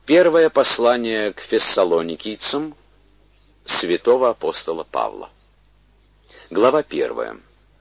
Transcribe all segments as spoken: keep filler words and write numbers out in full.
Первое послание к фессалоникийцам святого апостола Павла. Глава первая.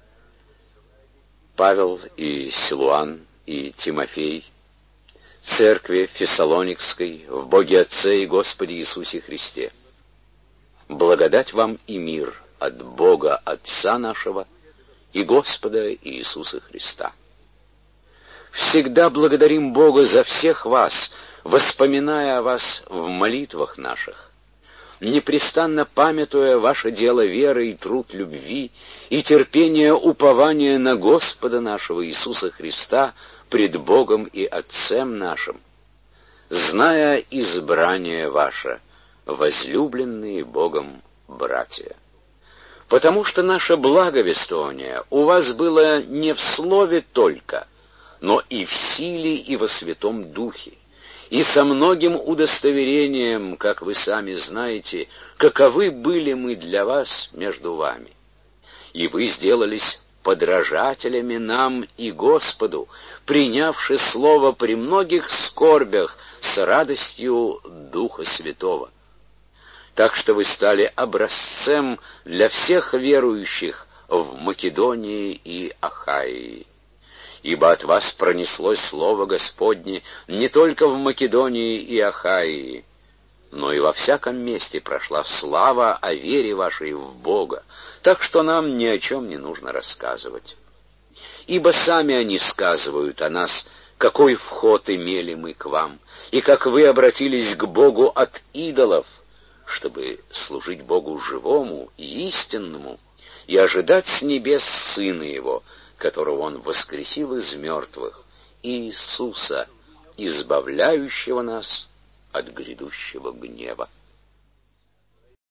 Павел и Силуан и Тимофей, церкви Фессалоникской, в Боге Отце и Господе Иисусе Христе. Благодать вам и мир от Бога Отца нашего и Господа Иисуса Христа. Всегда благодарим Бога за всех вас, воспоминая о вас в молитвах наших, непрестанно памятуя ваше дело веры и труд любви и терпение упования на Господа нашего Иисуса Христа пред Богом и Отцем нашим, зная избрание ваше, возлюбленные Богом братья. Потому что наше благовествование у вас было не в слове только, но и в силе и во Святом Духе, и со многим удостоверением, как вы сами знаете, каковы были мы для вас между вами. И вы сделались подражателями нам и Господу, принявши слово при многих скорбях с радостью Духа Святого. Так что вы стали образцем для всех верующих в Македонии и Ахайи. Ибо от вас пронеслось слово Господне не только в Македонии и Ахайи, но и во всяком месте прошла слава о вере вашей в Бога, так что нам ни о чем не нужно рассказывать. Ибо сами они сказывают о нас, какой вход имели мы к вам, и как вы обратились к Богу от идолов, чтобы служить Богу живому и истинному, и ожидать с небес Сына Его, которого Он воскресил из мертвых, Иисуса, избавляющего нас от грядущего гнева.